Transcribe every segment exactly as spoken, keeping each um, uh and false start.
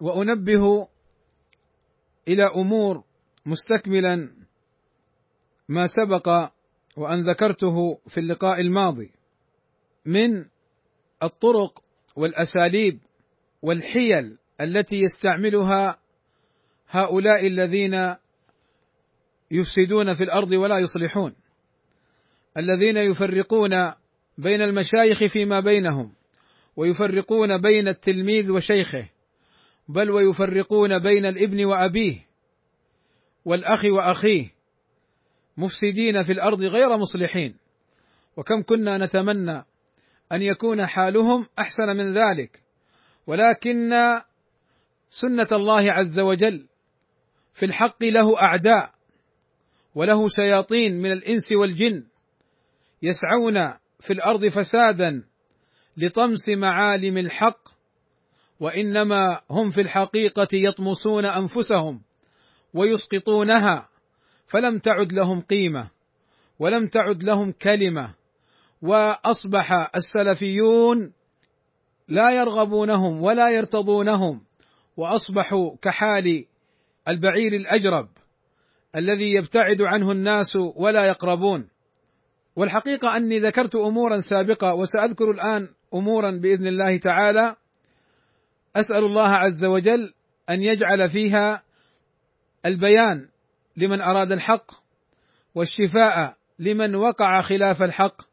وأنبه إلى أمور مستكملا ما سبق وأن ذكرته في اللقاء الماضي من الطرق والأساليب والحيل التي يستعملها هؤلاء الذين يفسدون في الأرض ولا يصلحون، الذين يفرقون بين المشايخ فيما بينهم، ويفرقون بين التلميذ وشيخه، بل ويفرقون بين الابن وأبيه والأخ وأخيه، مفسدين في الأرض غير مصلحين. وكم كنا نتمنى أن يكون حالهم أحسن من ذلك، ولكن سنة الله عز وجل في الحق له أعداء وله شياطين من الإنس والجن يسعون في الأرض فسادا لطمس معالم الحق، وإنما هم في الحقيقة يطمسون أنفسهم ويسقطونها، فلم تعد لهم قيمة ولم تعد لهم كلمة، وأصبح السلفيون لا يرغبونهم ولا يرتضونهم، وأصبحوا كحال البعير الأجرب الذي يبتعد عنه الناس ولا يقربون. والحقيقة أني ذكرت أمورا سابقة وسأذكر الآن أمورا بإذن الله تعالى، أسأل الله عز وجل أن يجعل فيها البيان لمن أراد الحق والشفاء لمن وقع خلاف الحق.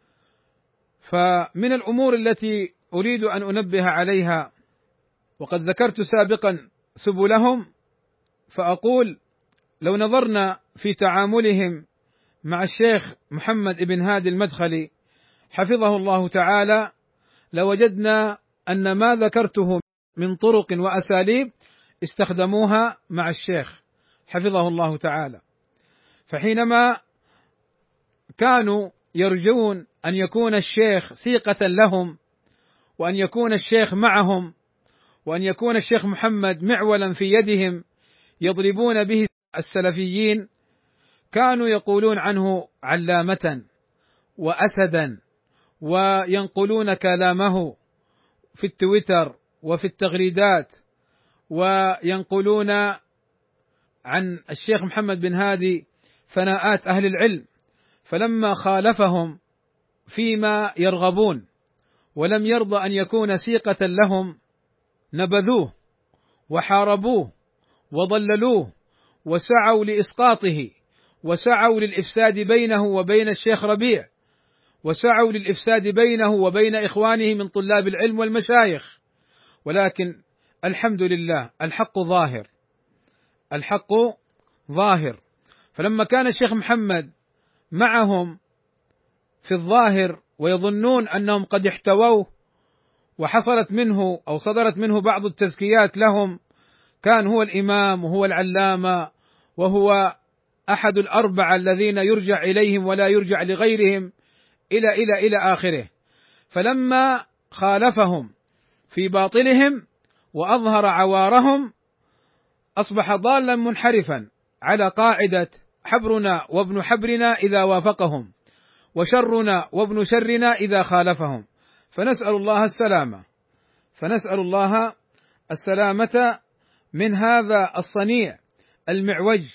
فمن الأمور التي أريد أن أنبه عليها، وقد ذكرت سابقا سبلهم، فأقول لو نظرنا في تعاملهم مع الشيخ محمد بن هادي المدخلي حفظه الله تعالى لوجدنا أن ما ذكرته من طرق وأساليب استخدموها مع الشيخ حفظه الله تعالى. فحينما كانوا يرجون أن يكون الشيخ ثقة لهم، وأن يكون الشيخ معهم، وأن يكون الشيخ محمد معولا في يدهم يضربون به السلفيين، كانوا يقولون عنه علامة وأسدا، وينقلون كلامه في التويتر وفي التغريدات، وينقلون عن الشيخ محمد بن هادي ثناءات أهل العلم. فلما خالفهم فيما يرغبون ولم يرضى أن يكون سيقة لهم نبذوه وحاربوه وضللوه وسعوا لإسقاطه، وسعوا للإفساد بينه وبين الشيخ ربيع، وسعوا للإفساد بينه وبين إخوانه من طلاب العلم والمشايخ. ولكن الحمد لله الحق ظاهر، الحق ظاهر. فلما كان الشيخ محمد معهم في الظاهر ويظنون أنهم قد احتووه وحصلت منه أو صدرت منه بعض التزكيات لهم، كان هو الإمام وهو العلامة وهو أحد الأربعة الذين يرجع إليهم ولا يرجع لغيرهم إلى إلى إلى آخره. فلما خالفهم في باطلهم وأظهر عوارهم أصبح ضالا منحرفا على قاعدة حبرنا وابن حبرنا إذا وافقهم، وشرنا وابن شرنا إذا خالفهم. فنسأل الله السلامة، فنسأل الله السلامة من هذا الصنيع المعوج.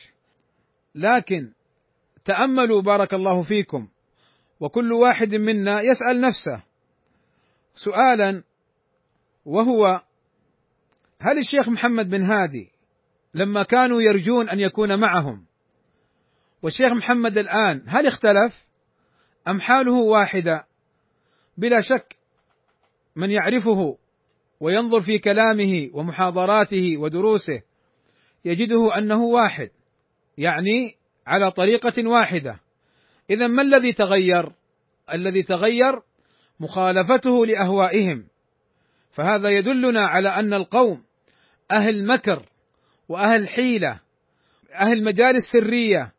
لكن تأملوا بارك الله فيكم، وكل واحد منا يسأل نفسه سؤالا، وهو: هل الشيخ محمد بن هادي لما كانوا يرجون أن يكون معهم والشيخ محمد الآن هل اختلف أم حاله واحدة؟ بلا شك من يعرفه وينظر في كلامه ومحاضراته ودروسه يجده أنه واحد، يعني على طريقة واحدة. إذن ما الذي تغير؟ الذي تغير مخالفته لأهوائهم. فهذا يدلنا على أن القوم أهل مكر وأهل حيلة، أهل مجالس سرية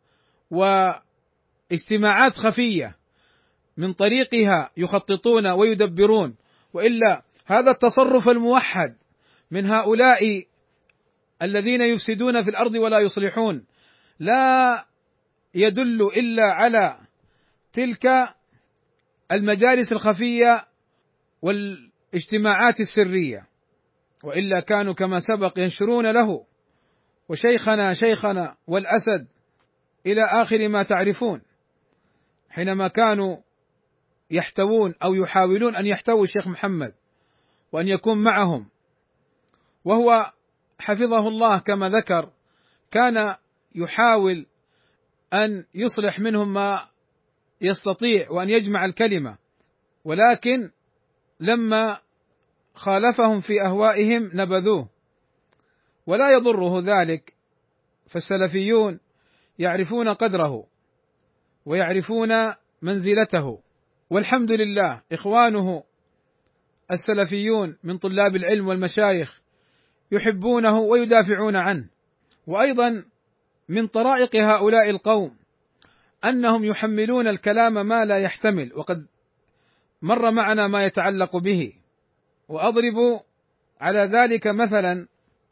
واجتماعات خفية من طريقها يخططون ويدبرون. وإلا هذا التصرف الموحد من هؤلاء الذين يفسدون في الأرض ولا يصلحون لا يدل إلا على تلك المجالس الخفية والاجتماعات السرية. وإلا كانوا كما سبق ينشرون له وشيخنا شيخنا والأسد إلى آخر ما تعرفون، حينما كانوا يحتوون أو يحاولون أن يحتووا الشيخ محمد وأن يكون معهم، وهو حفظه الله كما ذكر كان يحاول أن يصلح منهم ما يستطيع وأن يجمع الكلمة، ولكن لما خالفهم في أهوائهم نبذوه، ولا يضره ذلك، فالسلفيون يعرفون قدره ويعرفون منزلته، والحمد لله إخوانه السلفيون من طلاب العلم والمشايخ يحبونه ويدافعون عنه. وأيضا من طرائق هؤلاء القوم أنهم يحملون الكلام ما لا يحتمل، وقد مر معنا ما يتعلق به، وأضرب على ذلك مثلا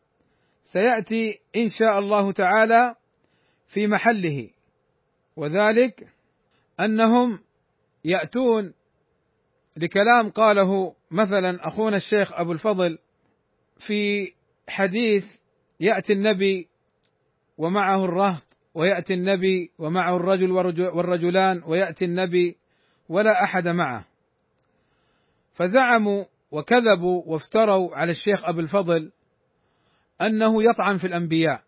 سيأتي إن شاء الله تعالى في محله، وذلك أنهم يأتون لكلام قاله مثلا أخونا الشيخ أبو الفضل في حديث يأتي النبي ومعه الرهط، ويأتي النبي ومعه الرجل والرجلان، ويأتي النبي ولا أحد معه، فزعموا وكذبوا وافتروا على الشيخ أبو الفضل أنه يطعن في الأنبياء،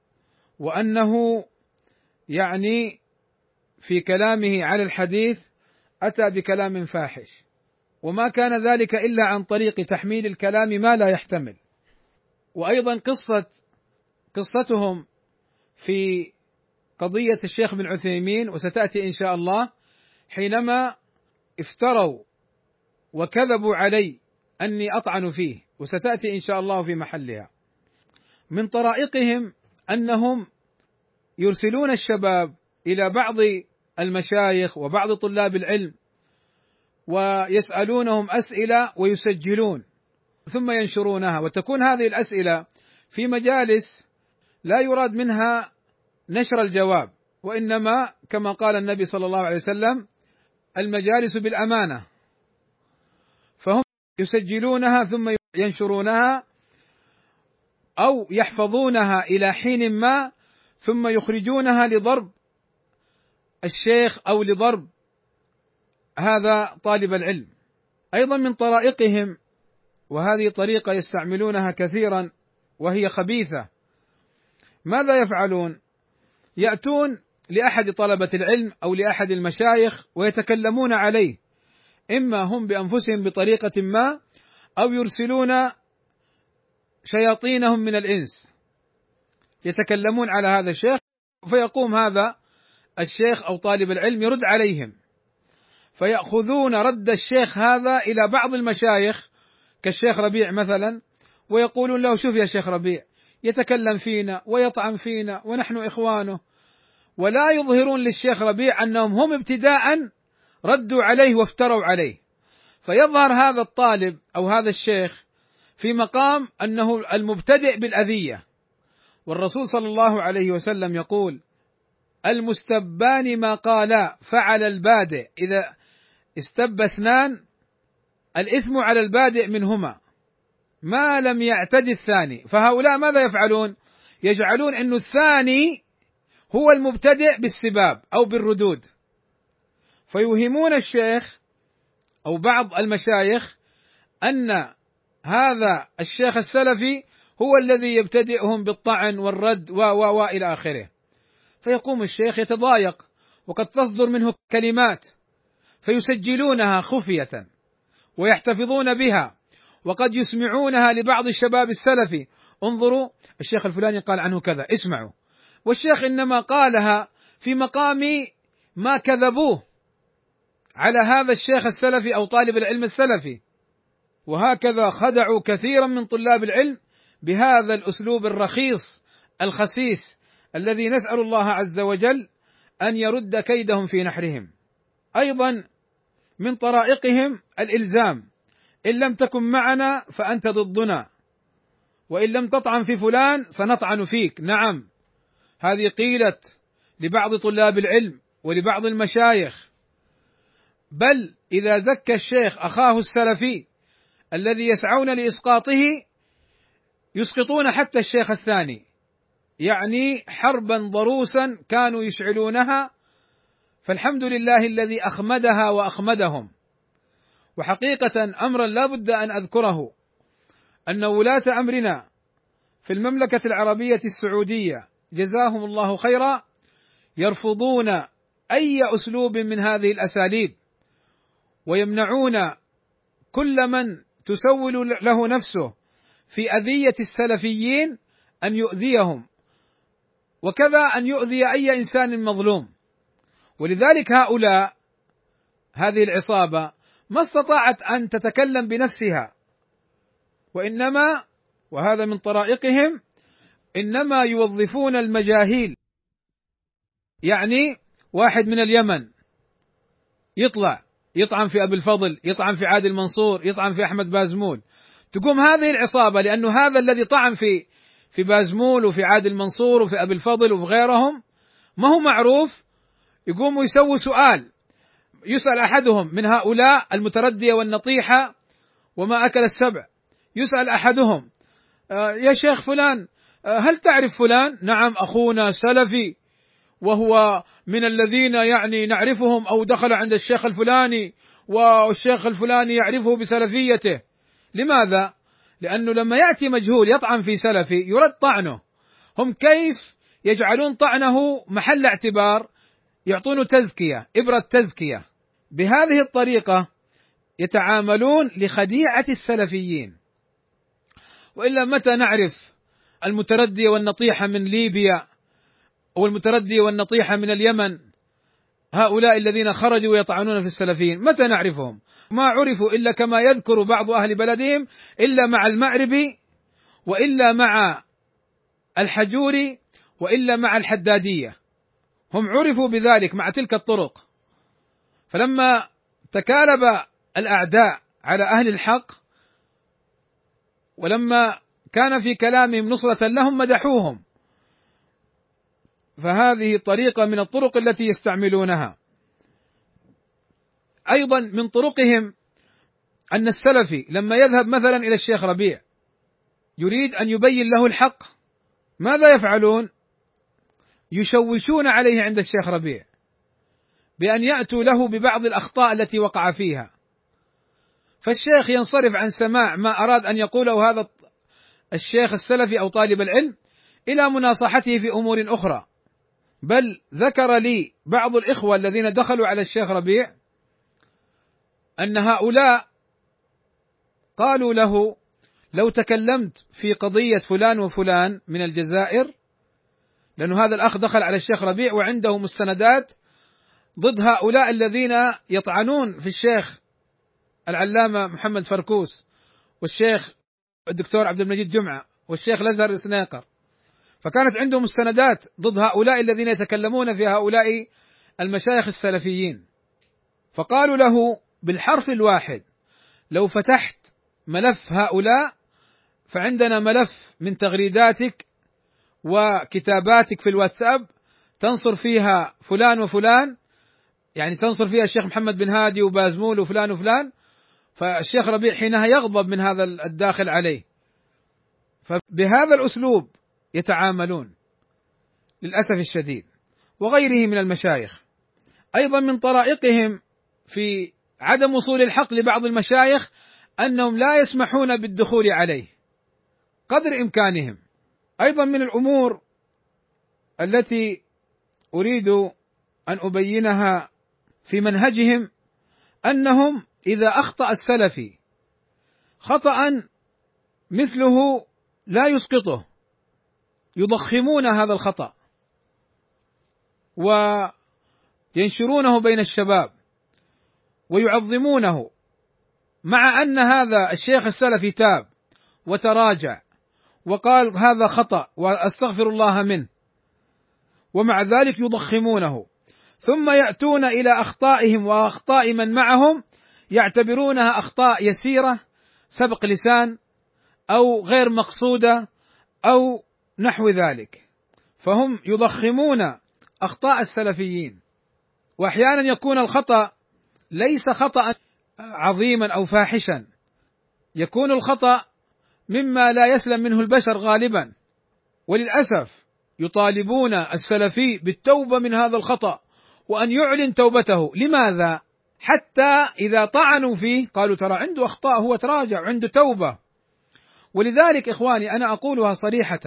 وأنه يعني في كلامه على الحديث أتى بكلام فاحش، وما كان ذلك إلا عن طريق تحميل الكلام ما لا يحتمل. وأيضا قصة قصتهم في قضية الشيخ بن عثيمين، وستأتي إن شاء الله، حينما افتروا وكذبوا علي أني أطعن فيه، وستأتي إن شاء الله في محلها. من طرائقهم أنهم يرسلون الشباب إلى بعض المشايخ وبعض طلاب العلم ويسألونهم أسئلة ويسجلون ثم ينشرونها، وتكون هذه الأسئلة في مجالس لا يراد منها نشر الجواب، وإنما كما قال النبي صلى الله عليه وسلم المجالس بالأمانة، فهم يسجلونها ثم ينشرونها أو يحفظونها إلى حين ما ثم يخرجونها لضرب الشيخ أو لضرب هذا طالب العلم. أيضا من طرائقهم، وهذه طريقة يستعملونها كثيرا وهي خبيثة، ماذا يفعلون؟ يأتون لأحد طلبة العلم أو لأحد المشايخ ويتكلمون عليه، إما هم بأنفسهم بطريقة ما أو يرسلون شياطينهم من الإنس يتكلمون على هذا الشيخ، فيقوم هذا الشيخ أو طالب العلم يرد عليهم، فيأخذون رد الشيخ هذا إلى بعض المشايخ كالشيخ ربيع مثلا، ويقولون له شوف يا شيخ ربيع يتكلم فينا ويطعن فينا ونحن إخوانه، ولا يظهرون للشيخ ربيع أنهم هم ابتداء ردوا عليه وافتروا عليه، فيظهر هذا الطالب أو هذا الشيخ في مقام أنه المبتدئ بالأذية. والرسول صلى الله عليه وسلم يقول المستبان ما قالا فعل البادئ، إذا استب اثنان الإثم على البادئ منهما ما لم يعتد الثاني، فهؤلاء ماذا يفعلون؟ يجعلون أن الثاني هو المبتدئ بالسباب أو بالردود، فيوهمون الشيخ أو بعض المشايخ أن هذا الشيخ السلفي هو الذي يبتدئهم بالطعن والرد و و و إلى آخره، فيقوم الشيخ يتضايق وقد تصدر منه كلمات فيسجلونها خفية ويحتفظون بها، وقد يسمعونها لبعض الشباب السلفي، انظروا الشيخ الفلاني قال عنه كذا اسمعوا، والشيخ إنما قالها في مقام ما كذبوه على هذا الشيخ السلفي أو طالب العلم السلفي. وهكذا خدعوا كثيرا من طلاب العلم بهذا الأسلوب الرخيص الخسيس الذي نسأل الله عز وجل أن يرد كيدهم في نحرهم. أيضا من طرائقهم الإلزام، إن لم تكن معنا فأنت ضدنا، وإن لم تطعن في فلان سنطعن فيك. نعم، هذه قيلت لبعض طلاب العلم ولبعض المشايخ، بل إذا زكى الشيخ أخاه السلفي الذي يسعون لإسقاطه يسقطون حتى الشيخ الثاني، يعني حربا ضروسا كانوا يشعلونها، فالحمد لله الذي أخمدها وأخمدهم. وحقيقة أمرا لا بد أن أذكره، أن ولاة أمرنا في المملكة العربية السعودية جزاهم الله خيرا يرفضون أي أسلوب من هذه الأساليب، ويمنعون كل من تسول له نفسه في أذية السلفيين أن يؤذيهم، وكذا أن يؤذي أي إنسان مظلوم. ولذلك هؤلاء هذه العصابة ما استطاعت أن تتكلم بنفسها، وإنما وهذا من طرائقهم إنما يوظفون المجاهيل. يعني واحد من اليمن يطلع يطعن في أبي الفضل، يطعن في عادل منصور، يطعن في أحمد بازمول، تقوم هذه العصابة، لأنه هذا الذي طعن في في بازمول وفي عادل منصور وفي أبي الفضل وفي غيرهم ما هو معروف، يقوموا يسووا سؤال، يسأل أحدهم من هؤلاء المتردية والنطيحة وما أكل السبع، يسأل أحدهم آه يا شيخ فلان آه هل تعرف فلان؟ نعم أخونا سلفي وهو من الذين يعني نعرفهم، أو دخل عند الشيخ الفلاني والشيخ الفلاني يعرفه بسلفيته. لماذا؟ لأنه لما يأتي مجهول يطعن في سلفي يرد طعنه، هم كيف يجعلون طعنه محل اعتبار، يعطونه تزكية، إبرة تزكية. بهذه الطريقة يتعاملون لخديعة السلفيين. وإلا متى نعرف المتردية والنطيحة من ليبيا أو المتردية والنطيحة من اليمن، هؤلاء الذين خرجوا ويطعنون في السلفيين متى نعرفهم؟ ما عرفوا إلا كما يذكر بعض أهل بلدهم إلا مع المأربي، وإلا مع الحجوري، وإلا مع الحدادية، هم عرفوا بذلك مع تلك الطرق. فلما تكالب الأعداء على أهل الحق، ولما كان في كلامهم نصرة لهم مدحوهم. فهذه طريقة من الطرق التي يستعملونها. أيضا من طرقهم أن السلفي لما يذهب مثلا إلى الشيخ ربيع يريد أن يبين له الحق، ماذا يفعلون؟ يشوشون عليه عند الشيخ ربيع بأن يأتوا له ببعض الأخطاء التي وقع فيها، فالشيخ ينصرف عن سماع ما أراد أن يقوله هذا الشيخ السلفي أو طالب العلم إلى مناصحته في أمور أخرى. بل ذكر لي بعض الإخوة الذين دخلوا على الشيخ ربيع أن هؤلاء قالوا له لو تكلمت في قضية فلان وفلان من الجزائر، لأن هذا الأخ دخل على الشيخ ربيع وعنده مستندات ضد هؤلاء الذين يطعنون في الشيخ العلامة محمد فركوس والشيخ الدكتور عبد المجيد جمعة والشيخ الأزهر السنيقر، فكانت عنده مستندات ضد هؤلاء الذين يتكلمون في هؤلاء المشايخ السلفيين. فقالوا له بالحرف الواحد لو فتحت ملف هؤلاء فعندنا ملف من تغريداتك وكتاباتك في الواتساب تنصر فيها فلان وفلان، يعني تنصر فيها الشيخ محمد بن هادي وبازمول وفلان وفلان. فالشيخ ربيع حينها يغضب من هذا الداخل عليه. فبهذا الأسلوب يتعاملون للأسف الشديد. وغيره من المشايخ. أيضا من طرائقهم في عدم وصول الحق لبعض المشايخ أنهم لا يسمحون بالدخول عليه قدر إمكانهم. أيضا من الأمور التي أريد أن أبينها في منهجهم أنهم إذا أخطأ السلفي خطأ مثله لا يسقطه، يضخمون هذا الخطأ وينشرونه بين الشباب ويعظمونه، مع أن هذا الشيخ السلفي تاب وتراجع وقال هذا خطأ وأستغفر الله منه، ومع ذلك يضخمونه، ثم يأتون إلى أخطائهم وأخطاء من معهم يعتبرونها أخطاء يسيرة، سبق لسان أو غير مقصودة أو نحو ذلك، فهم يضخمون أخطاء السلفيين. وأحيانا يكون الخطأ ليس خطأ عظيما أو فاحشا، يكون الخطأ مما لا يسلم منه البشر غالبا، وللأسف يطالبون السلفي بالتوبة من هذا الخطأ وأن يعلن توبته. لماذا؟ حتى إذا طعنوا فيه قالوا ترى عنده أخطاء، هو تراجع عنده توبة. ولذلك إخواني أنا أقولها صريحة،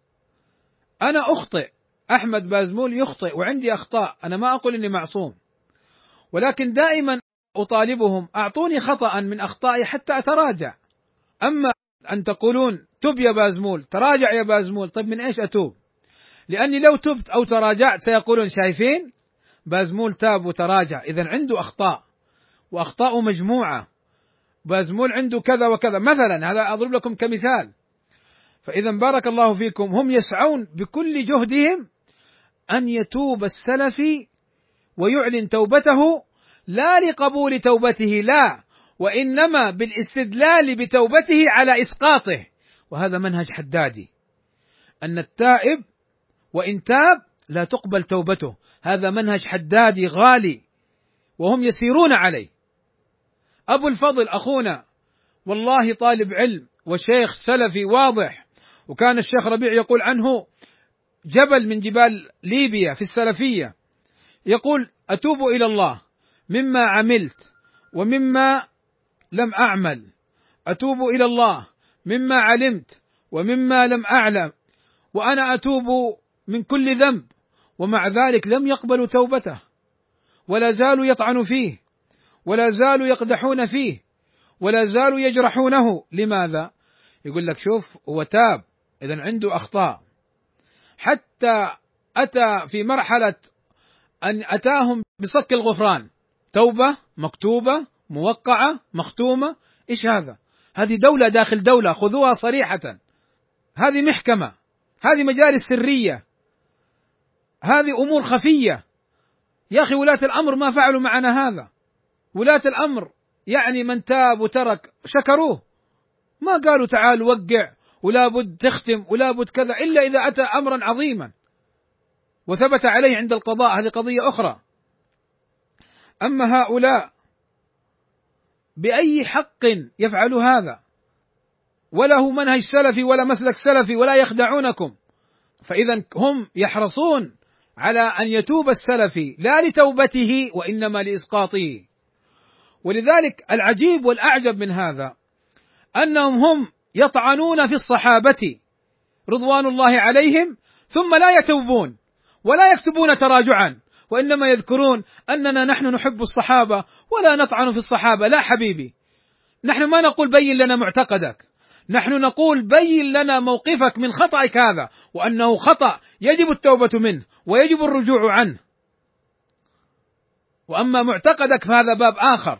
أنا أخطئ، أحمد بازمول يخطئ وعندي أخطاء، أنا ما أقول إني معصوم، ولكن دائما أطالبهم أعطوني خطأ من أخطائي حتى أتراجع. أما أن تقولون تب يا بازمول، تراجع يا بازمول، طيب من إيش أتوب؟ لأني لو تبت أو تراجعت سيقولون شايفين بازمول تاب وتراجع، إذن عنده أخطاء وأخطاء مجموعة، بازمول عنده كذا وكذا مثلا، هذا أضرب لكم كمثال. فإذا بارك الله فيكم، هم يسعون بكل جهدهم أن يتوب السلفي ويعلن توبته، لا لقبول توبته لا، وإنما بالاستدلال بتوبته على إسقاطه. وهذا منهج حدادي، أن التائب وإن تاب لا تقبل توبته، هذا منهج حدادي غالي وهم يسيرون عليه. أبو الفضل أخونا والله طالب علم وشيخ سلفي واضح، وكان الشيخ ربيع يقول عنه جبل من جبال ليبيا في السلفية، يقول أتوب إلى الله مما عملت ومما لم أعمل، أتوب إلى الله مما علمت ومما لم أعلم، وأنا أتوب من كل ذنب، ومع ذلك لم يقبلوا توبته ولا زالوا يطعنوا فيه ولا زالوا يقدحون فيه ولا زالوا يجرحونه. لماذا؟ يقول لك شوف هو تاب، إذن عنده أخطاء، حتى أتى في مرحلة أن أتاهم بصك الغفران، توبة مكتوبة موقعة مختومة. إيش هذا؟ هذه دولة داخل دولة، خذوها صريحة، هذه محكمة، هذه مجالس سرية، هذه أمور خفية. يا أخي ولاة الأمر ما فعلوا معنا هذا، ولاة الأمر يعني من تاب وترك شكروه، ما قالوا تعال وقع ولا بد تختم ولا بد كذا، إلا إذا أتى أمرا عظيما وثبت عليه عند القضاء، هذه قضية أخرى. أما هؤلاء بأي حق يفعلوا هذا؟ ولا هو منهج سلفي ولا مسلك سلفي ولا يخدعونكم. فإذا هم يحرصون على أن يتوب السلفي لا لتوبته وإنما لإسقاطه. ولذلك العجيب والأعجب من هذا أنهم هم يطعنون في الصحابة رضوان الله عليهم ثم لا يتوبون ولا يكتبون تراجعا، وإنما يذكرون أننا نحن نحب الصحابة ولا نطعن في الصحابة. لا حبيبي، نحن ما نقول بين لنا معتقدك، نحن نقول بين لنا موقفك من خطأك هذا، وأنه خطأ يجب التوبة منه ويجب الرجوع عنه. وأما معتقدك فهذا باب آخر،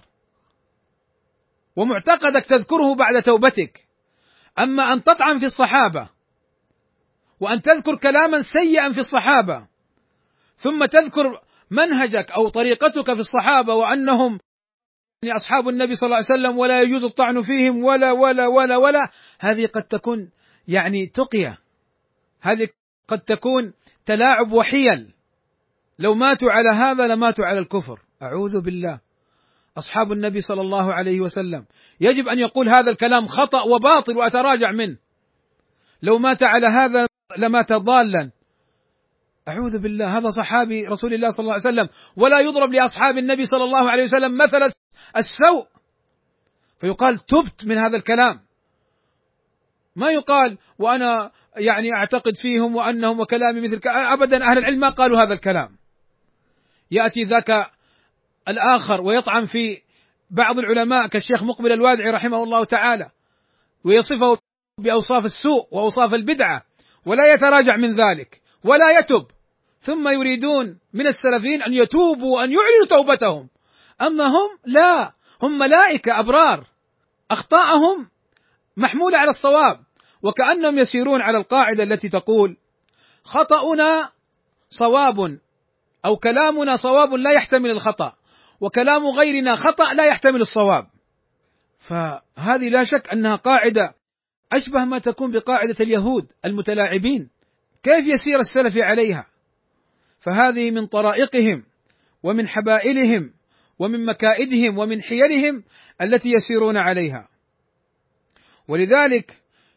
ومعتقدك تذكره بعد توبتك. أما أن تطعن في الصحابة وأن تذكر كلاما سيئا في الصحابة ثم تذكر منهجك أو طريقتك في الصحابة وأنهم أصحاب النبي صلى الله عليه وسلم ولا يجوز الطعن فيهم ولا ولا ولا ولا، هذه قد تكون يعني تقية، هذه قد تكون تلاعب وحيل. لو ماتوا على هذا لماتوا على الكفر، أعوذ بالله. أصحاب النبي صلى الله عليه وسلم يجب أن يقول هذا الكلام خطأ وباطل وأتراجع منه، لو مات على هذا لمات ضالا، أعوذ بالله. هذا صحابي رسول الله صلى الله عليه وسلم، ولا يضرب لأصحاب النبي صلى الله عليه وسلم مثل السوء فيقال تبت من هذا الكلام، ما يقال وأنا يعني أعتقد فيهم وأنهم وكلامي مثل ك... أبدا، أهل العلم ما قالوا هذا الكلام. يأتي ذاك الآخر ويطعن في بعض العلماء كالشيخ مقبل الوادعي رحمه الله تعالى ويصفه بأوصاف السوء وأوصاف البدعة ولا يتراجع من ذلك ولا يتب، ثم يريدون من السلفيين أن يتوبوا وأن يعلنوا توبتهم. أما هم لا، هم ملائكة أبرار، أخطاءهم محمولة على الصواب، وكأنهم يسيرون على القاعدة التي تقول خطأنا صواب أو كلامنا صواب لا يحتمل الخطأ، وكلام غيرنا خطأ لا يحتمل الصواب. فهذه لا شك أنها قاعدة أشبه ما تكون بقاعدة اليهود المتلاعبين، كيف يسير السلف عليها؟ فهذه من طرائقهم ومن حبائلهم ومن مكائدهم ومن حيلهم التي يسيرون عليها. ولذلك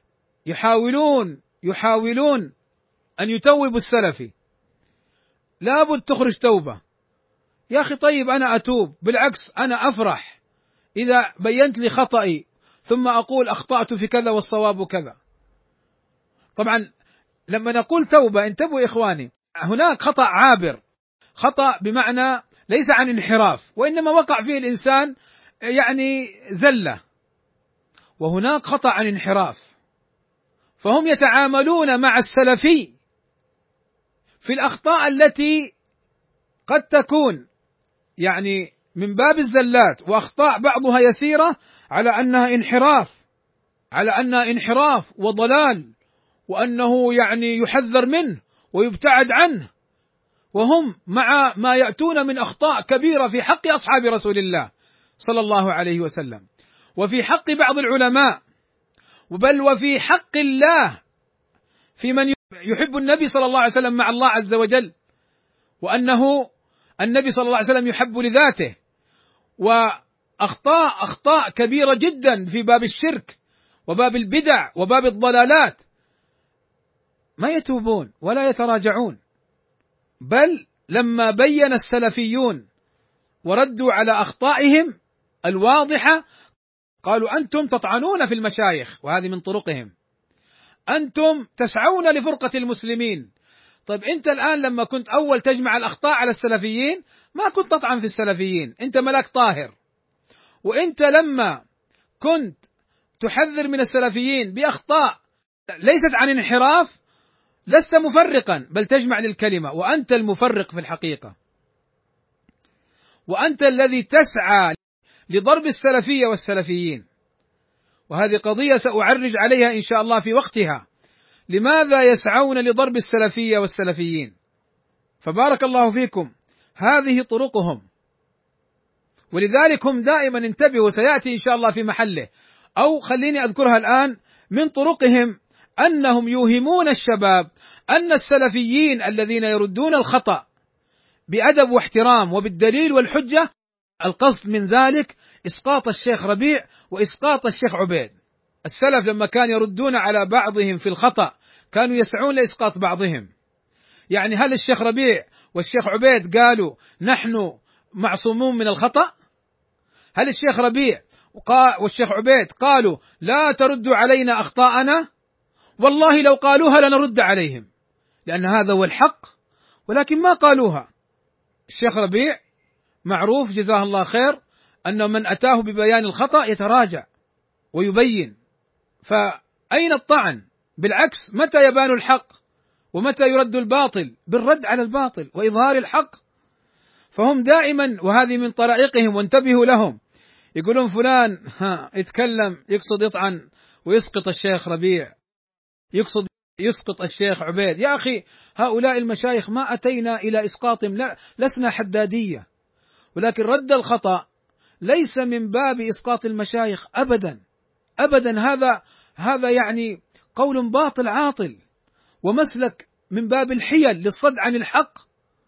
يحاولون يحاولون أن يتوبوا السلفي، لابد تخرج توبة. يا أخي طيب أنا أتوب، بالعكس أنا أفرح إذا بينت لي خطئي ثم أقول أخطأت في كذا والصواب كذا. طبعا لما نقول توبة انتبهوا إخواني، هناك خطأ عابر، خطأ بمعنى ليس عن انحراف وإنما وقع فيه الإنسان يعني زلة، وهناك خطأ عن انحراف. فهم يتعاملون مع السلفي في الأخطاء التي قد تكون يعني من باب الزلات وأخطاء بعضها يسيرة على أنها انحراف، على أنها انحراف وضلال، وأنه يعني يحذر منه ويبتعد عنه، وهم مع ما يأتون من أخطاء كبيرة في حق أصحاب رسول الله صلى الله عليه وسلم، وفي حق بعض العلماء، بل وفي حق الله في من يحب النبي صلى الله عليه وسلم مع الله عز وجل، وأنه النبي صلى الله عليه وسلم يحب لذاته، وأخطاء أخطاء كبيرة جدا في باب الشرك وباب البدع وباب الضلالات، ما يتوبون ولا يتراجعون. بل لما بين السلفيون وردوا على أخطائهم الواضحة قالوا أنتم تطعنون في المشايخ، وهذه من طرقهم، أنتم تسعون لفرقة المسلمين. طيب أنت الآن لما كنت أول تجمع الأخطاء على السلفيين ما كنت تطعن في السلفيين، أنت ملاك طاهر. وأنت لما كنت تحذر من السلفيين بأخطاء ليست عن انحراف لست مفرقا بل تجمع للكلمة، وأنت المفرق في الحقيقة، وأنت الذي تسعى لضرب السلفية والسلفيين. وهذه قضية سأعرج عليها إن شاء الله في وقتها، لماذا يسعون لضرب السلفية والسلفيين؟ فبارك الله فيكم، هذه طرقهم، ولذلك هم دائما انتبهوا، سيأتي إن شاء الله في محله، أو خليني أذكرها الآن. من طرقهم أنهم يوهمون الشباب أن السلفيين الذين يردون الخطأ بأدب واحترام وبالدليل والحجة، القصد من ذلك إسقاط الشيخ ربيع وإسقاط الشيخ عبيد. السلف لما كانوا يردون على بعضهم في الخطأ كانوا يسعون لإسقاط بعضهم. يعني هل الشيخ ربيع والشيخ عبيد قالوا نحن معصومون من الخطأ؟ هل الشيخ ربيع والشيخ عبيد قالوا لا تردوا علينا أخطاءنا؟ والله لو قالوها لنرد عليهم، لأن هذا هو الحق، ولكن ما قالوها. الشيخ ربيع معروف جزاه الله خير أن من أتاه ببيان الخطأ يتراجع ويبين، فأين الطعن؟ بالعكس، متى يبان الحق ومتى يرد الباطل؟ بالرد على الباطل وإظهار الحق. فهم دائما، وهذه من طرائقهم وانتبهوا لهم، يقولون فلان ها يتكلم يقصد يطعن ويسقط الشيخ ربيع، يقصد يسقط الشيخ عبيد. يا أخي هؤلاء المشايخ ما أتينا إلى إسقاطهم، لا لسنا حدادية، ولكن رد الخطأ ليس من باب إسقاط المشايخ أبدا أبدا. هذا هذا يعني قول باطل عاطل ومسلك من باب الحيل للصد عن الحق.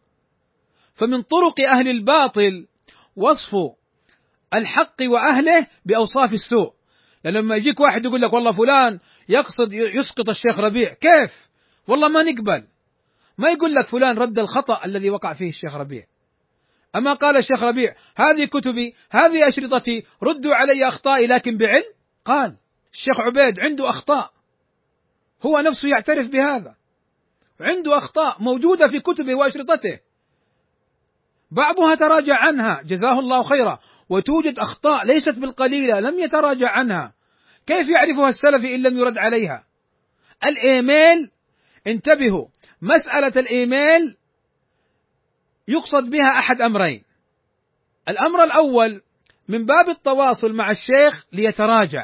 فمن طرق أهل الباطل وصف الحق وأهله بأوصاف السوء. لما يجيك واحد يقول لك والله فلان يقصد يسقط الشيخ ربيع، كيف؟ والله ما نقبل. ما يقول لك فلان رد الخطأ الذي وقع فيه الشيخ ربيع. أما قال الشيخ ربيع هذه كتبي هذه أشرطتي ردوا علي أخطائي لكن بعلم. قال الشيخ عبيد عنده أخطاء، هو نفسه يعترف بهذا، عنده أخطاء موجودة في كتبه وأشرطته، بعضها تراجع عنها جزاه الله خيرا، وتوجد أخطاء ليست بالقليلة لم يتراجع عنها. كيف يعرفها السلفي إن لم يرد عليها؟ الإيميل، انتبهوا، مسألة الإيميل يقصد بها أحد أمرين. الأمر الأول من باب التواصل مع الشيخ ليتراجع،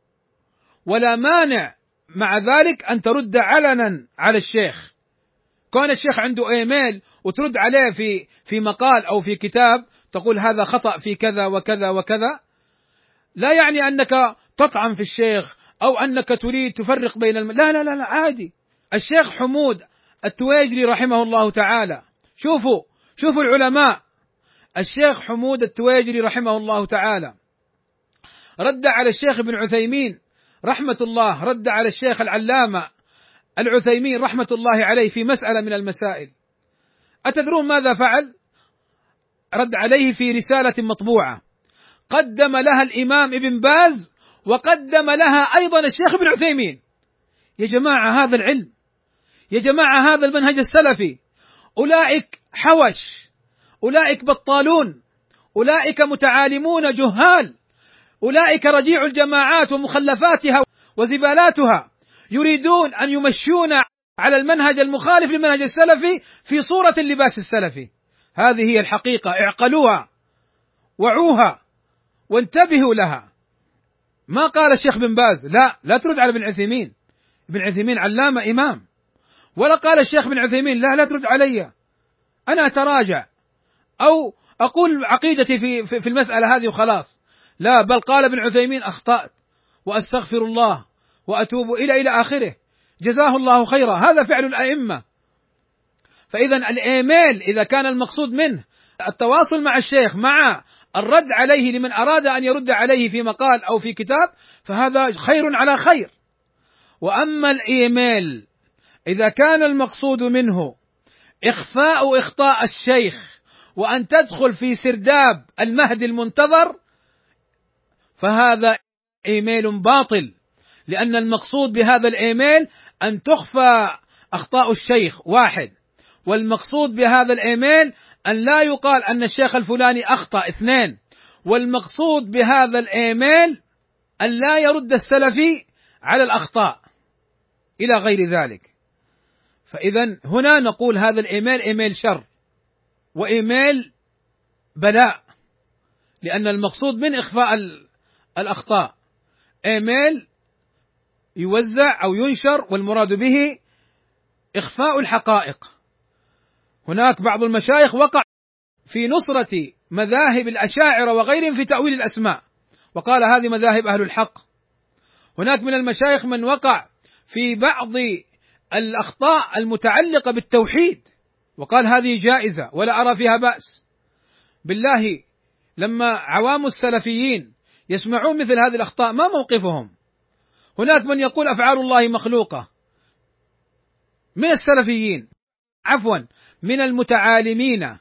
ولا مانع مع ذلك أن ترد علنا على الشيخ. كون الشيخ عنده إيميل وترد عليه في في مقال أو في كتاب تقول هذا خطأ في كذا وكذا وكذا، لا يعني أنك تطعن في الشيخ أو أنك تريد تفرق بين الم... لا لا لا لا عادي. الشيخ حمود التويجري رحمه الله تعالى، شوفوا شوفوا العلماء، الشيخ حمود التويجري رحمه الله تعالى رد على الشيخ ابن عثيمين رحمة الله رد على الشيخ العلامة العثيمين رحمة الله عليه في مسألة من المسائل، أتدرون ماذا فعل؟ رد عليه في رسالة مطبوعة قدم لها الإمام ابن باز وقدم لها أيضا الشيخ ابن عثيمين. يا جماعة هذا العلم، يا جماعة هذا المنهج السلفي. أولئك حوش، أولئك بطالون، أولئك متعالمون جهال، أولئك رجيع الجماعات ومخلفاتها وزبالاتها، يريدون أن يمشون على المنهج المخالف للمنهج السلفي في صورة اللباس السلفي. هذه هي الحقيقة، اعقلوها، وعوها، وانتبهوا لها. ما قال الشيخ بن باز لا لا ترد على ابن عثيمين، ابن عثيمين علامة إمام، ولا قال الشيخ بن عثيمين لا لا ترد علي، أنا أتراجع أو أقول عقيدتي في في المسألة هذه وخلاص. لا، بل قال ابن عثيمين أخطأت وأستغفر الله وأتوب إلى إلى آخره، جزاه الله خيرا. هذا فعل الأئمة. فإذا الإيميل إذا كان المقصود منه التواصل مع الشيخ مع الرد عليه لمن أراد أن يرد عليه في مقال أو في كتاب، فهذا خير على خير. وأما الإيميل إذا كان المقصود منه إخفاء إخطاء الشيخ وأن تدخل في سرداب المهدي المنتظر، فهذا إيميل باطل، لأن المقصود بهذا الإيميل أن تخفى أخطاء الشيخ واحد، والمقصود بهذا الإيميل أن لا يقال أن الشيخ الفلاني أخطأ اثنين، والمقصود بهذا الإيميل أن لا يرد السلفي على الأخطاء إلى غير ذلك. فإذا هنا نقول هذا الإيميل إيميل شر وإيميل بلاء، لأن المقصود من إخفاء الأخطاء إيميل يوزع أو ينشر والمراد به إخفاء الحقائق. هناك بعض المشايخ وقع في نصرة مذاهب الأشاعرة وغيرهم في تأويل الأسماء وقال هذه مذاهب أهل الحق. هناك من المشايخ من وقع في بعض الأخطاء المتعلقة بالتوحيد وقال هذه جائزة ولا أرى فيها بأس. بالله لما عوام السلفيين يسمعون مثل هذه الأخطاء ما موقفهم؟ هناك من يقول أفعال الله مخلوقة من السلفيين، عفوا من المتعالمين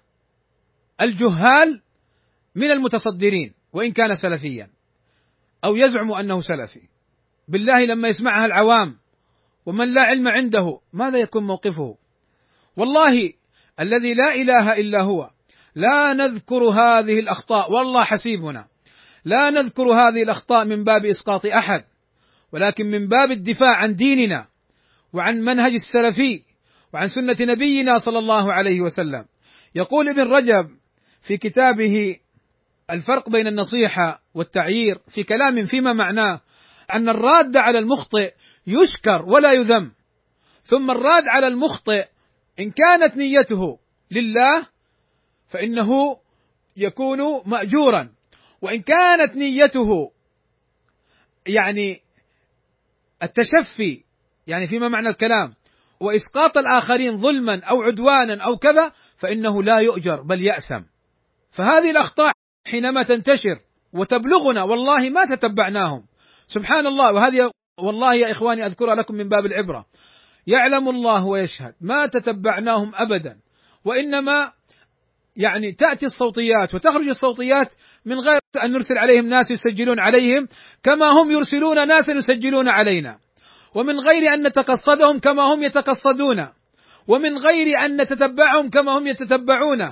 الجهال من المتصدرين وإن كان سلفيا أو يزعم أنه سلفي. بالله لما يسمعها العوام ومن لا علم عنده ماذا يكون موقفه؟ والله الذي لا إله إلا هو لا نذكر هذه الأخطاء، والله حسيبنا، لا نذكر هذه الأخطاء من باب إسقاط أحد، ولكن من باب الدفاع عن ديننا وعن منهج السلفي وعن سنة نبينا صلى الله عليه وسلم. يقول ابن رجب في كتابه الفرق بين النصيحة والتعيير في كلام فيما معناه أن الراد على المخطئ يشكر ولا يذم، ثم الراد على المخطئ إن كانت نيته لله فإنه يكون مأجورا، وإن كانت نيته يعني التشفي يعني فيما معنى الكلام وإسقاط الآخرين ظلما أو عدوانا أو كذا فإنه لا يؤجر بل يأثم. فهذه الأخطاء حينما تنتشر وتبلغنا والله ما تتبعناهم، سبحان الله. وهذه والله يا إخواني أذكرها لكم من باب العبرة، يعلم الله ويشهد ما تتبعناهم أبدا، وإنما يعني تأتي الصوتيات وتخرج الصوتيات من غير أن نرسل عليهم ناس يسجلون عليهم كما هم يرسلون ناس يسجلون علينا، ومن غير أن نتقصدهم كما هم يتقصدون، ومن غير أن نتتبعهم كما هم يتتبعون.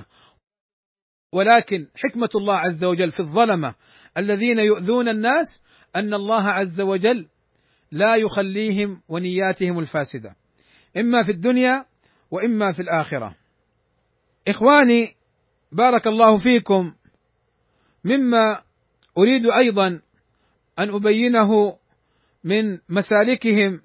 ولكن حكمة الله عز وجل في الظلمة الذين يؤذون الناس أن الله عز وجل لا يخليهم ونياتهم الفاسدة إما في الدنيا وإما في الآخرة. إخواني بارك الله فيكم، مما أريد أيضا أن أبينه من مسالكهم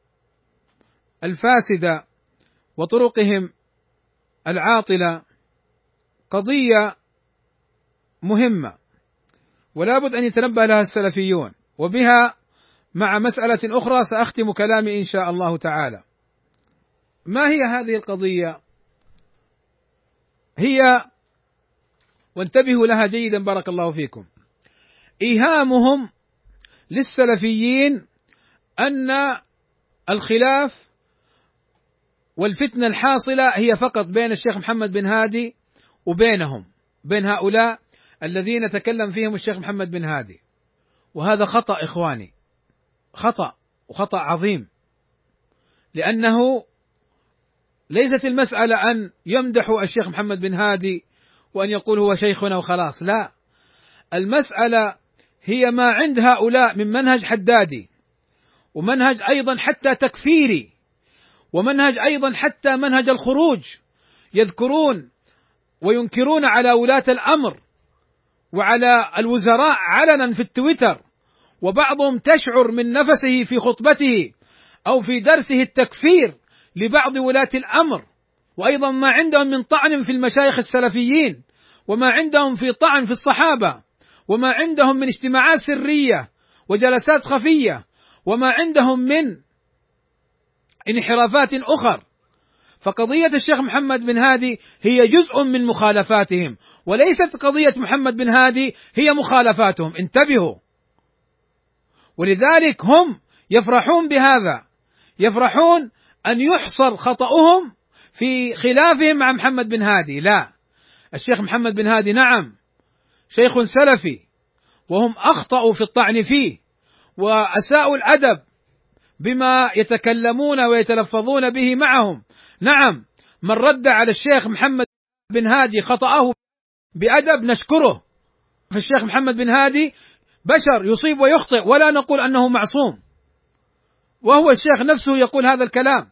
الفاسدة وطرقهم العاطلة قضية مهمة ولا بد أن يتنبه لها السلفيون، وبها مع مسألة أخرى سأختم كلامي إن شاء الله تعالى. ما هي هذه القضية؟ هي، وانتبهوا لها جيدا بارك الله فيكم، إيهامهم للسلفيين أن الخلاف والفتنة الحاصلة هي فقط بين الشيخ محمد بن هادي وبينهم، بين هؤلاء الذين تكلم فيهم الشيخ محمد بن هادي، وهذا خطأ إخواني، خطأ وخطأ عظيم، لأنه ليست المسألة أن يمدحوا الشيخ محمد بن هادي وأن يقول هو شيخنا وخلاص، لا، المسألة هي ما عند هؤلاء من منهج حدادي، ومنهج أيضا حتى تكفيري، ومنهج أيضا حتى منهج الخروج، يذكرون وينكرون على ولاة الأمر وعلى الوزراء علنا في التويتر، وبعضهم تشعر من نفسه في خطبته أو في درسه التكفير لبعض ولاة الأمر، وأيضا ما عندهم من طعن في المشايخ السلفيين، وما عندهم في طعن في الصحابة، وما عندهم من اجتماعات سرية وجلسات خفية، وما عندهم من انحرافات أخر. فقضية الشيخ محمد بن هادي هي جزء من مخالفاتهم، وليست قضية محمد بن هادي هي مخالفاتهم، انتبهوا. ولذلك هم يفرحون بهذا، يفرحون أن يحصر خطأهم في خلافهم مع محمد بن هادي. لا، الشيخ محمد بن هادي نعم شيخ سلفي، وهم أخطأوا في الطعن فيه وأساءوا الأدب بما يتكلمون ويتلفظون به معهم. نعم، من رد على الشيخ محمد بن هادي خطأه بأدب نشكره، فالشيخ محمد بن هادي بشر يصيب ويخطئ، ولا نقول أنه معصوم، وهو الشيخ نفسه يقول هذا الكلام،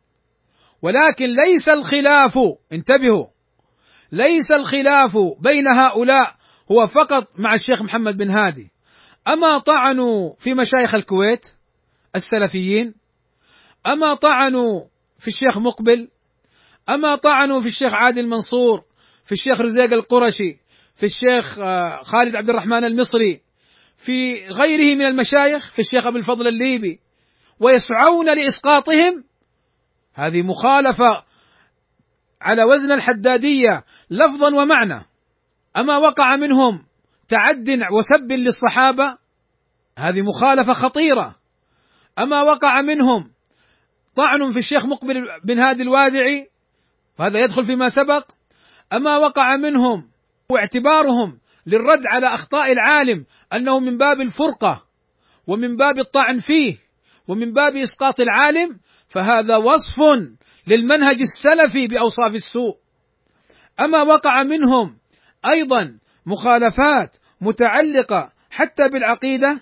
ولكن ليس الخلاف، انتبهوا، ليس الخلاف بين هؤلاء هو فقط مع الشيخ محمد بن هادي. أما طعنوا في مشايخ الكويت السلفيين، أما طعنوا في الشيخ مقبل، أما طعنوا في الشيخ عادل منصور، في الشيخ رزيق القرشي، في الشيخ خالد عبد الرحمن المصري، في غيره من المشايخ، في الشيخ أبو الفضل الليبي، ويسعون لإسقاطهم، هذه مخالفة على وزن الحدادية لفظا ومعنى. أما وقع منهم تعد وسب للصحابة، هذه مخالفة خطيرة. أما وقع منهم طعن في الشيخ مقبل بن هادي الوادعي، وهذا يدخل فيما سبق. أما وقع منهم واعتبارهم للرد على أخطاء العالم أنه من باب الفرقة ومن باب الطعن فيه ومن باب إسقاط العالم، فهذا وصف للمنهج السلفي بأوصاف السوء. أما وقع منهم أيضا مخالفات متعلقة حتى بالعقيدة،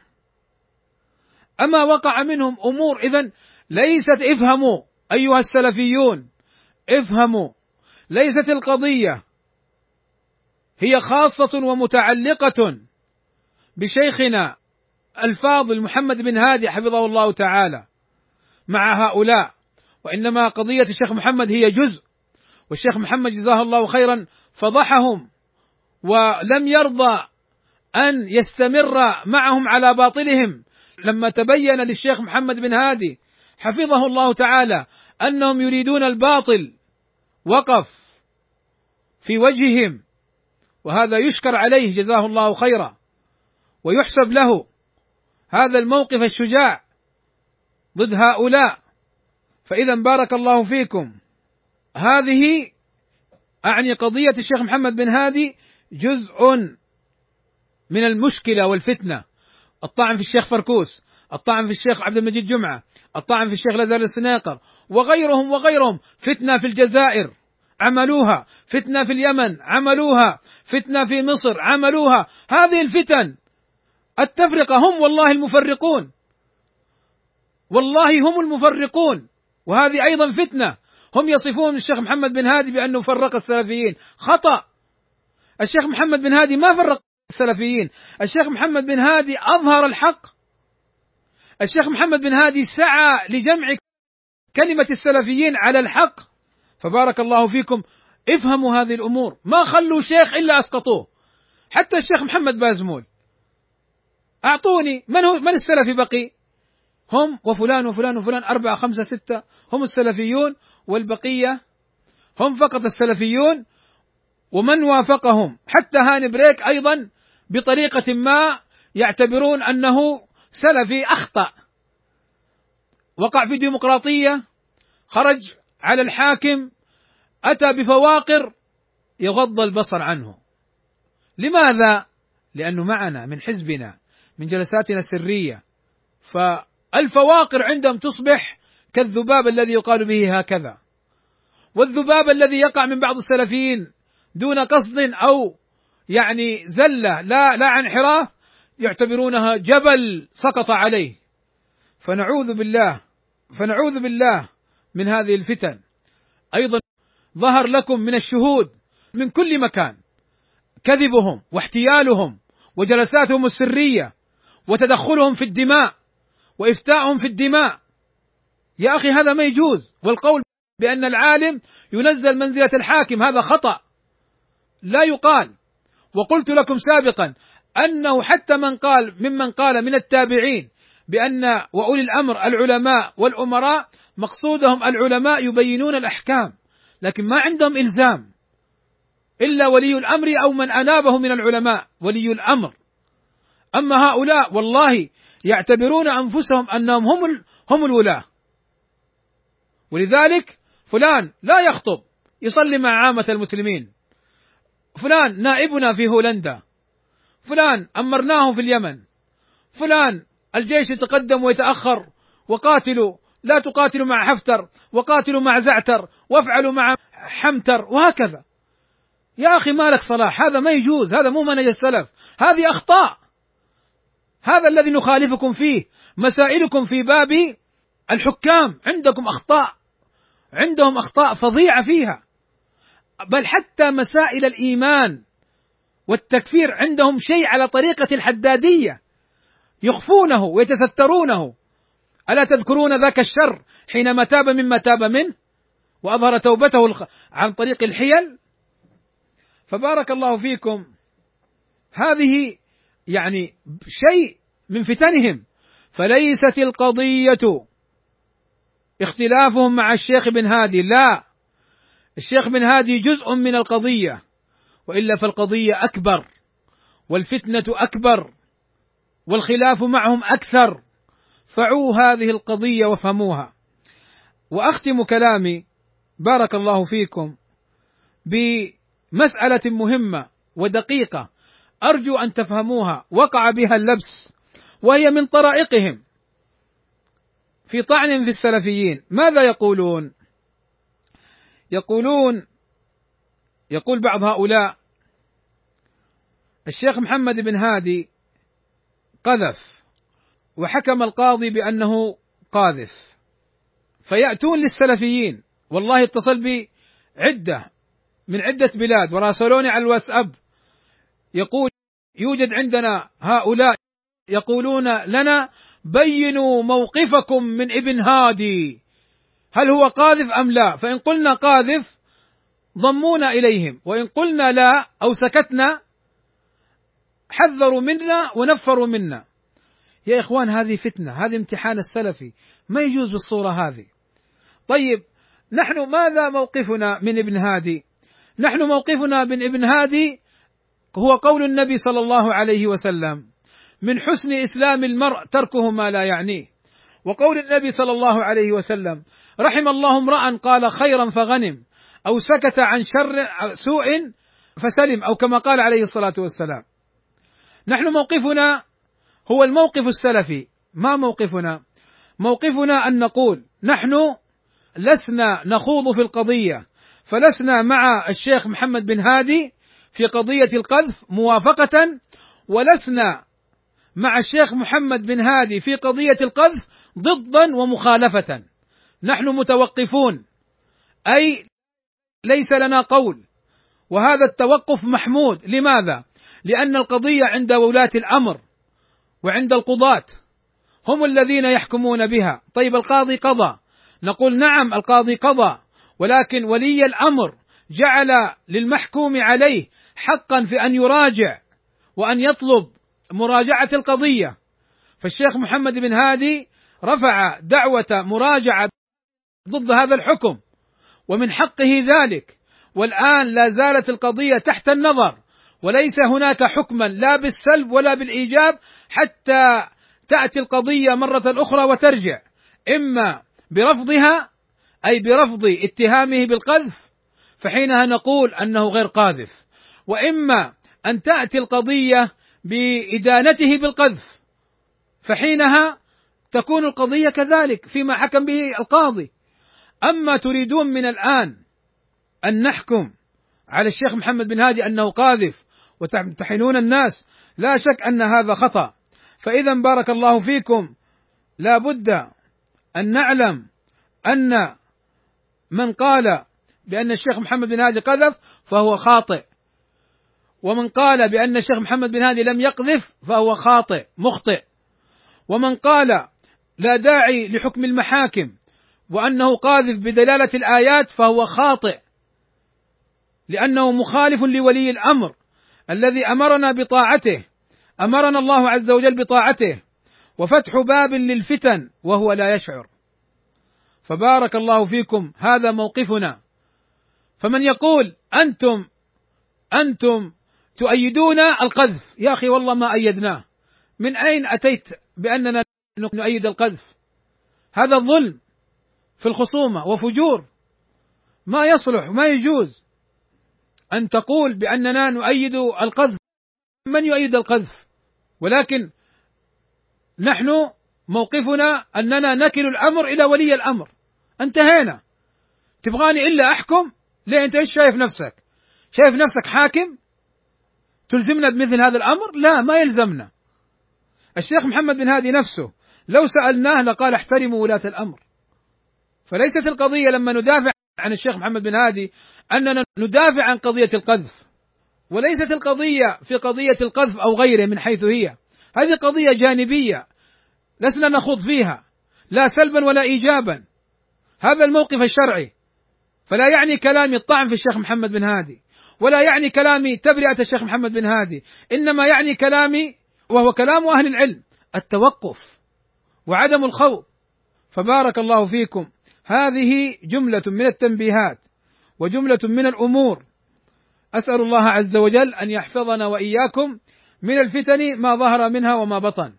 أما وقع منهم أمور، إذن ليست، افهموا أيها السلفيون، افهموا، ليست القضية هي خاصة ومتعلقة بشيخنا الفاضل محمد بن هادي حفظه الله تعالى مع هؤلاء، وإنما قضية الشيخ محمد هي جزء، والشيخ محمد جزاه الله خيرا فضحهم ولم يرضى أن يستمر معهم على باطلهم. لما تبين للشيخ محمد بن هادي حفظه الله تعالى أنهم يريدون الباطل وقف في وجههم، وهذا يشكر عليه جزاه الله خيرا، ويحسب له هذا الموقف الشجاع ضد هؤلاء. فإذا بارك الله فيكم، هذه أعني قضية الشيخ محمد بن هادي جزء من المشكلة والفتنة، الطعن في الشيخ فركوس، الطعن في الشيخ عبد المجيد جمعة، الطعن في الشيخ لازال السنيقر وغيرهم وغيرهم، فتنة في الجزائر عملوها، فتنة في اليمن عملوها، فتنة في مصر عملوها. هذه الفتن التفرقة هم والله المفرقون، والله هم المفرقون، وهذه أيضا فتنة. هم يصفون الشيخ محمد بن هادي بأنه فرق السلفيين، خطأ. الشيخ محمد بن هادي ما فرق السلفيين، الشيخ محمد بن هادي أظهر الحق، الشيخ محمد بن هادي سعى لجمع كلمة السلفيين على الحق. فبارك الله فيكم، افهموا هذه الأمور، ما خلوا شيخ إلا أسقطوه، حتى الشيخ محمد بازمول. أعطوني من هو من السلفي بقي؟ هم وفلان وفلان وفلان، أربعة خمسة ستة هم السلفيون، والبقية هم فقط السلفيون ومن وافقهم، حتى هاني بريك أيضا بطريقة ما يعتبرون أنه سلفي أخطأ، وقع في ديمقراطية، خرج على الحاكم، أتى بفواقر يغض البصر عنه. لماذا؟ لأنه معنا من حزبنا، من جلساتنا السرية، فالفواقر عندهم تصبح كالذباب الذي يقال به هكذا، والذباب الذي يقع من بعض السلفيين دون قصد أو يعني زلة لا لا عن انحراف يعتبرونها جبل سقط عليه. فنعوذ بالله فنعوذ بالله من هذه الفتن. أيضا ظهر لكم من الشهود من كل مكان كذبهم واحتيالهم وجلساتهم السرية وتدخلهم في الدماء وإفتاءهم في الدماء. يا أخي هذا ما يجوز، والقول بأن العالم ينزل منزلة الحاكم هذا خطأ لا يقال. وقلت لكم سابقا أنه حتى من قال ممن قال من التابعين بأن وأولي الأمر العلماء والأمراء مقصودهم العلماء يبينون الأحكام، لكن ما عندهم إلزام إلا ولي الأمر أو من أنابه من العلماء ولي الأمر. أما هؤلاء والله يعتبرون أنفسهم أنهم هم هم الولاة، ولذلك فلان لا يخطب يصلي مع عامة المسلمين، فلان نائبنا في هولندا، فلان أمرناه في اليمن، فلان الجيش يتقدم ويتأخر، وقاتلوا لا تقاتلوا مع حفتر، وقاتلوا مع زعتر، وافعلوا مع حمتر، وهكذا. يا أخي مالك صلاح، هذا ما يجوز، هذا مو منهج السلف، هذه أخطاء. هذا الذي نخالفكم فيه، مسائلكم في باب الحكام عندكم أخطاء، عندهم أخطاء فظيعة فيها، بل حتى مسائل الإيمان والتكفير عندهم شيء على طريقة الحدادية يخفونه ويتسترونه. ألا تذكرون ذاك الشر حينما تاب مما تاب منه وأظهر توبته عن طريق الحيل؟ فبارك الله فيكم، هذه يعني شيء من فتنهم. فليست القضية اختلافهم مع الشيخ بن هادي، لا، الشيخ بن هادي جزء من القضية، وإلا فالقضية أكبر والفتنة أكبر والخلاف معهم أكثر. فعوا هذه القضية وافهموها. وأختم كلامي بارك الله فيكم بمسألة مهمة ودقيقة أرجو أن تفهموها، وقع بها اللبس، وهي من طرائقهم في طعن في السلفيين. ماذا يقولون؟ يقولون يقول بعض هؤلاء الشيخ محمد بن هادي قذف، وحكم القاضي بأنه قاذف، فيأتون للسلفيين، والله اتصل بي عدة من عدة بلاد وراسلوني على الواتساب، يقول يوجد عندنا هؤلاء يقولون لنا بينوا موقفكم من ابن هادي، هل هو قاذف أم لا؟ فإن قلنا قاذف ضمونا إليهم، وإن قلنا لا أو سكتنا حذروا منا ونفروا منا. يا إخوان هذه فتنة، هذه امتحان السلفي، ما يجوز بالصورة هذه. طيب نحن ماذا موقفنا من ابن هادي؟ نحن موقفنا من ابن هادي هو قول النبي صلى الله عليه وسلم: من حسن إسلام المرء تركه ما لا يعنيه، وقول النبي صلى الله عليه وسلم: رحم الله امرأ قال خيرا فغنم، أو سكت عن شر سوء فسلم، أو كما قال عليه الصلاة والسلام. نحن موقفنا هو الموقف السلفي. ما موقفنا؟ موقفنا أن نقول نحن لسنا نخوض في القضية، فلسنا مع الشيخ محمد بن هادي في قضية القذف موافقة، ولسنا مع الشيخ محمد بن هادي في قضية القذف ضدا ومخالفة. نحن متوقفون، أي ليس لنا قول، وهذا التوقف محمود. لماذا؟ لأن القضية عند ولاة الأمر وعند القضاة، هم الذين يحكمون بها. طيب القاضي قضى، نقول نعم القاضي قضى، ولكن ولي الأمر جعل للمحكوم عليه حقا في أن يراجع وأن يطلب مراجعة القضية. فالشيخ محمد بن هادي رفع دعوة مراجعة ضد هذا الحكم، ومن حقه ذلك، والآن لا زالت القضية تحت النظر، وليس هناك حكما لا بالسلب ولا بالإيجاب حتى تأتي القضية مرة أخرى وترجع. إما برفضها أي برفض اتهامه بالقذف، فحينها نقول أنه غير قاذف، وإما أن تأتي القضية بإدانته بالقذف، فحينها تكون القضية كذلك فيما حكم به القاضي. أما تريدون من الآن أن نحكم على الشيخ محمد بن هادي أنه قاذف وتمتحنون الناس، لا شك أن هذا خطأ. فإذا بارك الله فيكم لا بد أن نعلم أن من قال بأن الشيخ محمد بن هادي قذف فهو خاطئ، ومن قال بأن الشيخ محمد بن هادي لم يقذف فهو خاطئ مخطئ، ومن قال لا داعي لحكم المحاكم وأنه قاذف بدلالة الآيات فهو خاطئ، لأنه مخالف لولي الأمر الذي أمرنا بطاعته، أمرنا الله عز وجل بطاعته، وفتح باب للفتن وهو لا يشعر. فبارك الله فيكم هذا موقفنا. فمن يقول أنتم أنتم تؤيدون القذف، يا أخي والله ما أيدناه، من أين أتيت بأننا نؤيد القذف؟ هذا ظلم في الخصومة وفجور، ما يصلح ما يجوز أن تقول بأننا نؤيد القذف. من يؤيد القذف؟ ولكن نحن موقفنا أننا نكل الأمر إلى ولي الأمر، انتهينا. تبغاني إلا أحكم؟ ليه؟ أنت إيش شايف نفسك؟ شايف نفسك حاكم تلزمنا بمثل هذا الأمر؟ لا، ما يلزمنا. الشيخ محمد بن هادي نفسه لو سألناه لقال احترموا ولاة الأمر. فليست القضية لما ندافع عن الشيخ محمد بن هادي أننا ندافع عن قضية القذف، وليست القضية في قضية القذف أو غيره من حيث هي، هذه قضية جانبية لسنا نخوض فيها لا سلبا ولا إيجابا، هذا الموقف الشرعي. فلا يعني كلامي الطعن في الشيخ محمد بن هادي، ولا يعني كلامي تبرئة الشيخ محمد بن هادي، إنما يعني كلامي وهو كلام أهل العلم التوقف وعدم الخوض. فبارك الله فيكم، هذه جملة من التنبيهات وجملة من الأمور، أسأل الله عز وجل أن يحفظنا وإياكم من الفتن ما ظهر منها وما بطن.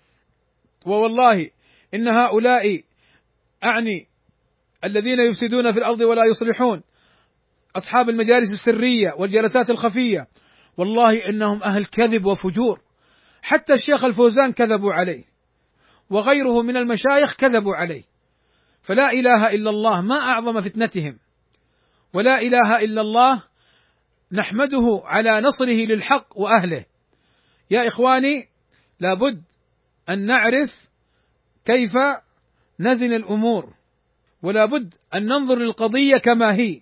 ووالله إن هؤلاء أعني الذين يفسدون في الأرض ولا يصلحون، أصحاب المجالس السرية والجلسات الخفية، والله إنهم أهل كذب وفجور. حتى الشيخ الفوزان كذبوا عليه، وغيره من المشايخ كذبوا عليه. فلا إله إلا الله، ما أعظم فتنتهم، ولا إله إلا الله نحمده على نصره للحق وأهله. يا إخواني، لابد أن نعرف كيف نزن الأمور، ولا بد أن ننظر للقضية كما هي.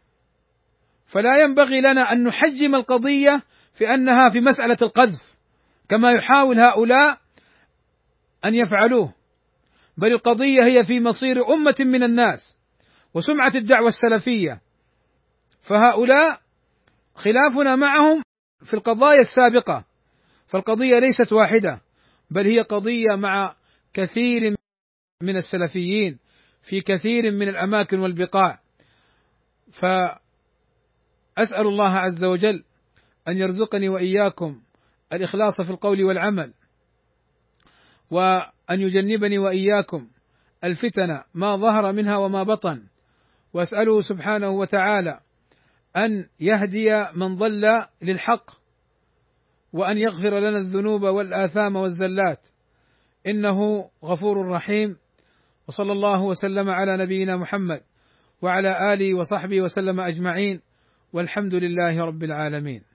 فلا ينبغي لنا أن نحجم القضية في أنها في مسألة القذف كما يحاول هؤلاء أن يفعلوه، بل القضية هي في مصير أمة من الناس وسمعة الدعوة السلفية. فهؤلاء خلافنا معهم في القضايا السابقة، فالقضية ليست واحدة، بل هي قضية مع كثير من السلفيين في كثير من الأماكن والبقاع. فأسأل الله عز وجل أن يرزقني وإياكم الإخلاص في القول والعمل، وأن يجنبني وإياكم الفتن ما ظهر منها وما بطن، وأسأله سبحانه وتعالى أن يهدي من ضل للحق، وأن يغفر لنا الذنوب والآثام والزلات، إنه غفور رحيم. وصلى الله وسلم على نبينا محمد وعلى آله وصحبه وسلم أجمعين، والحمد لله رب العالمين.